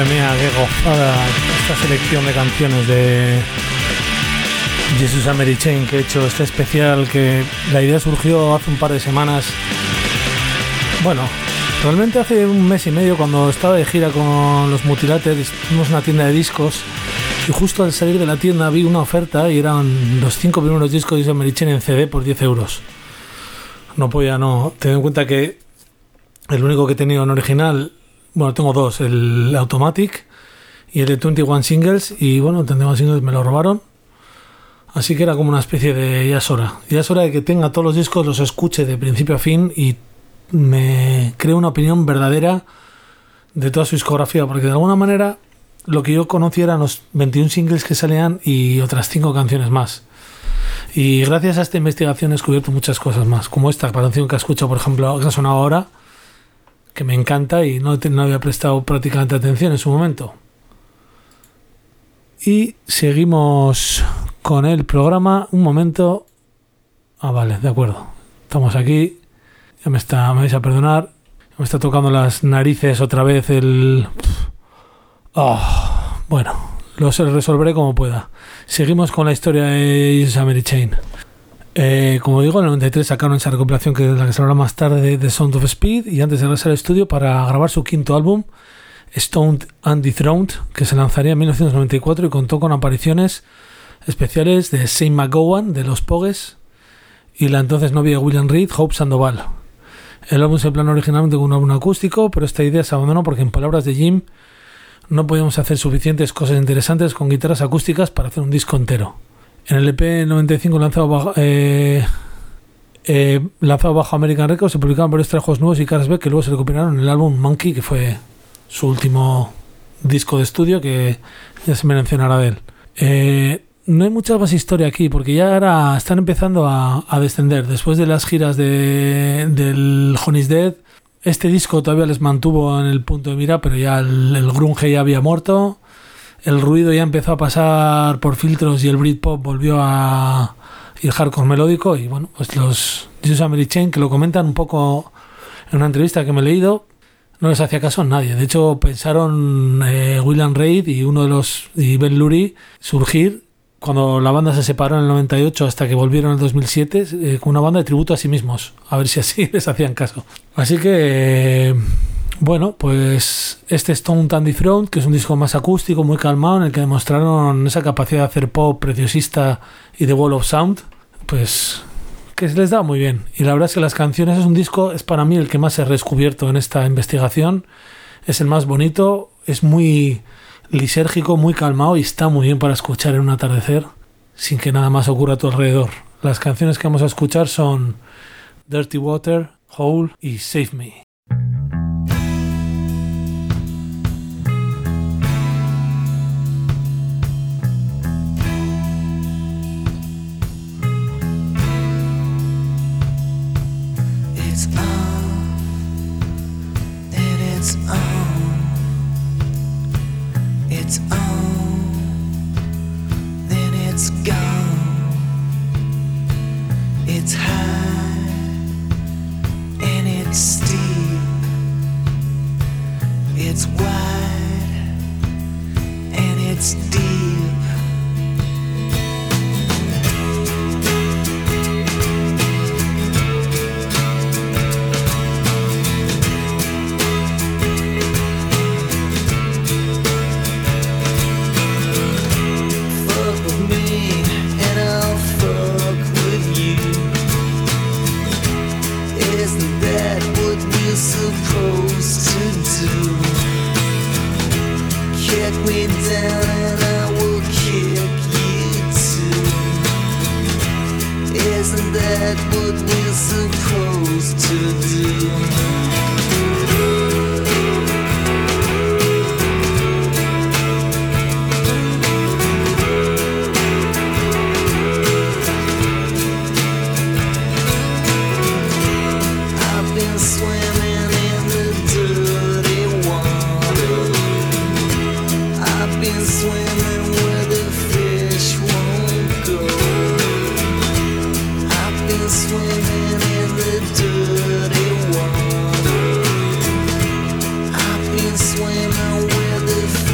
B: Madre mía, qué gozada esta selección de canciones de Jesus and Mary Chain que he hecho, este especial, que la idea surgió hace un par de semanas. Bueno, realmente hace un mes y medio, cuando estaba de gira con los Mutilated, fuimos a una tienda de discos y justo al salir de la tienda vi una oferta y eran los 5 primeros discos de Jesus and Mary Chain en CD por 10 euros. No podía no. Ten en cuenta que el único que he tenido en original, bueno, tengo dos, el Automatic y el de 21 Singles, y bueno, el 21 Singles me lo robaron, así que era como una especie de ya es hora de que tenga todos los discos, los escuche de principio a fin y me cree una opinión verdadera de toda su discografía, porque de alguna manera lo que yo conocía eran los 21 singles que salían y otras 5 canciones más, y gracias a esta investigación he descubierto muchas cosas más, como esta canción que he escuchado, por ejemplo, que ha sonado ahora, que me encanta y no había prestado prácticamente atención en su momento. Y seguimos con el programa. Un momento. Vale, de acuerdo. Estamos aquí. Ya me vais a perdonar. Me está tocando las narices otra vez el... bueno, lo resolveré como pueda. Seguimos con la historia de Jesus and Mary Chain. Como digo, en el 93 sacaron esa recopilación que es la que se hablará más tarde de The Sound of Speed, y antes de regresar al estudio para grabar su quinto álbum, Stoned and Dethroned, que se lanzaría en 1994 y contó con apariciones especiales de Shane McGowan de los Pogues y la entonces novia de William Reed, Hope Sandoval. El álbum se planeó originalmente como un álbum acústico, pero esta idea se abandonó porque, en palabras de Jim, no podíamos hacer suficientes cosas interesantes con guitarras acústicas para hacer un disco entero. En el EP 95 lanzado bajo American Records se publicaron varios trabajos nuevos y caras B que luego se recuperaron en el álbum Monkey, que fue su último disco de estudio, que ya se me mencionará de él. No hay mucha más historia aquí porque ya ahora están empezando a descender. Después de las giras del Honey's Dead, este disco todavía les mantuvo en el punto de mira, pero ya el grunge ya había muerto. El ruido ya empezó a pasar por filtros y el Britpop volvió a ir hardcore melódico. Y bueno, pues los Jesus and Mary Chain, que lo comentan un poco en una entrevista que me he leído, no les hacía caso a nadie. De hecho, pensaron William Reid y Ben Lurie surgir cuando la banda se separó en el 98 hasta que volvieron en el 2007 con una banda de tributo a sí mismos, a ver si así les hacían caso. Así que... bueno, pues este Stoned and Dethroned, que es un disco más acústico, muy calmado, en el que demostraron esa capacidad de hacer pop preciosista y de wall of sound, pues que se les da muy bien. Y la verdad es que las canciones, es un disco, es para mí el que más he redescubierto en esta investigación, es el más bonito, es muy lisérgico, muy calmado y está muy bien para escuchar en un atardecer sin que nada más ocurra a tu alrededor. Las canciones que vamos a escuchar son Dirty Water, Hole y Save Me.
A: It's on, then it's gone. It's high and it's steep. It's wide and it's deep. Swimming where the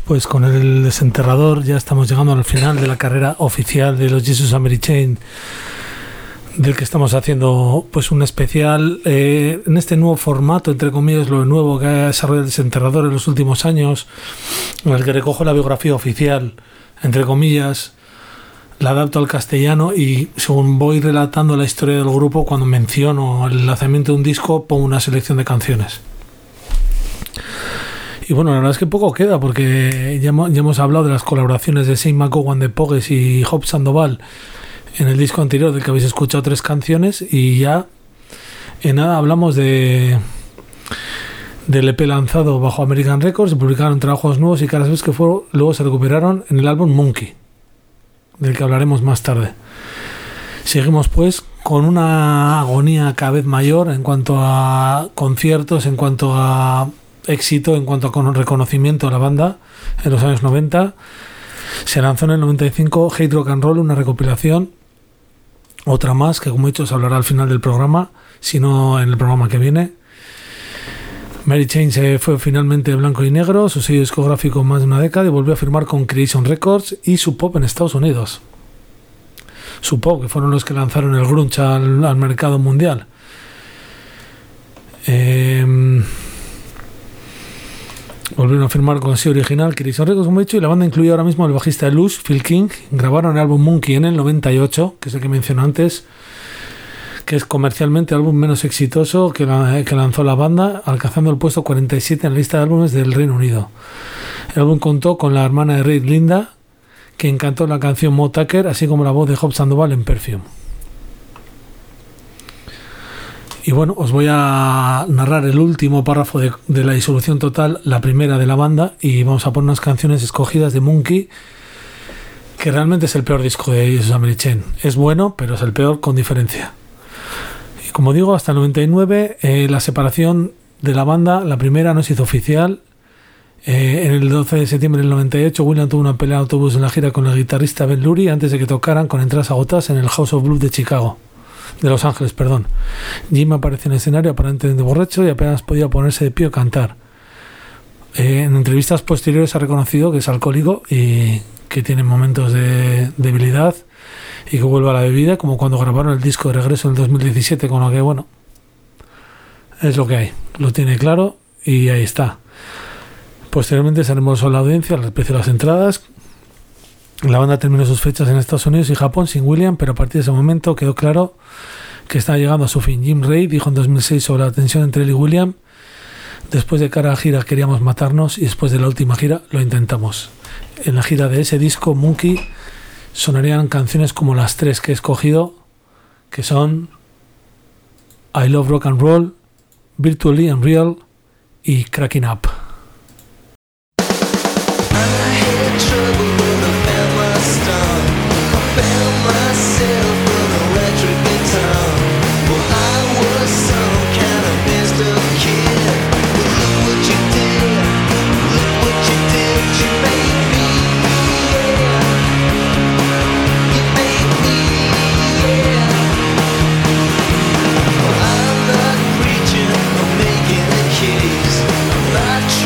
B: pues con el desenterrador ya estamos llegando al final de la carrera oficial de los Jesus and Mary Chain, del que estamos haciendo pues un especial en este nuevo formato, entre comillas, lo nuevo que ha desarrollado el desenterrador en los últimos años, en el que recojo la biografía oficial, entre comillas, la adapto al castellano y según voy relatando la historia del grupo, cuando menciono el lanzamiento de un disco pongo una selección de canciones. Y bueno, la verdad es que poco queda, porque ya hemos hablado de las colaboraciones de Shane McGowan de Pogues y Hope Sandoval en el disco anterior, del que habéis escuchado 3 canciones, y ya en nada hablamos del EP lanzado bajo American Records. Se publicaron trabajos nuevos y caras que luego se recuperaron en el álbum Monkey, del que hablaremos más tarde. Seguimos pues con una agonía cada vez mayor en cuanto a conciertos, en cuanto a éxito, en cuanto a reconocimiento a la banda en los años 90. Se lanzó en el 95 Hate Rock and Roll, una recopilación, otra más que como he dicho se hablará al final del programa, si no en el programa que viene. Mary Chain se fue finalmente blanco y negro, su sello discográfico más de una década, y volvió a firmar con Creation Records y Sub Pop en Estados Unidos. Sub Pop, que fueron los que lanzaron el grunge al mercado mundial. Volvieron a firmar con el sello original Creation Records, como he dicho, y la banda incluye ahora mismo al bajista de Lush, Phil King. Grabaron el álbum Monkey en el 98, que es el que mencioné antes, que es comercialmente el álbum menos exitoso que lanzó la banda, alcanzando el puesto 47 en la lista de álbumes del Reino Unido. El álbum contó con la hermana de Reid, Linda, que cantó la canción Mo Tucker, así como la voz de Hope Sandoval en Perfume. Y bueno, os voy a narrar el último párrafo de la disolución total, la primera de la banda, y vamos a poner unas canciones escogidas de Monkey, que realmente es el peor disco de Jesus and Mary Chain. Es bueno, pero es el peor con diferencia. Y como digo, hasta el 99 la separación de la banda, la primera, no se hizo oficial. En el 12 de septiembre del 98 William tuvo una pelea de autobús en la gira con el guitarrista Ben Lurie antes de que tocaran con entradas agotadas en el House of Blues de Los Ángeles, perdón. Jim apareció en el escenario aparentemente borracho y apenas podía ponerse de pie o cantar. En entrevistas posteriores ha reconocido que es alcohólico y que tiene momentos de debilidad y que vuelve a la bebida, como cuando grabaron el disco de regreso en el 2017, con lo que, bueno, es lo que hay, lo tiene claro y ahí está. Posteriormente se reembolsó la audiencia al precio de las entradas. La banda terminó sus fechas en Estados Unidos y Japón sin William, pero a partir de ese momento quedó claro que estaba llegando a su fin. Jim Reid dijo en 2006 sobre la tensión entre él y William: después de cada gira queríamos matarnos y después de la última gira lo intentamos. En la gira de ese disco, Monkey, sonarían canciones como las 3 que he escogido, que son I Love Rock and Roll, Virtually Unreal y Cracking Up.
A: Not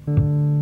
A: Thank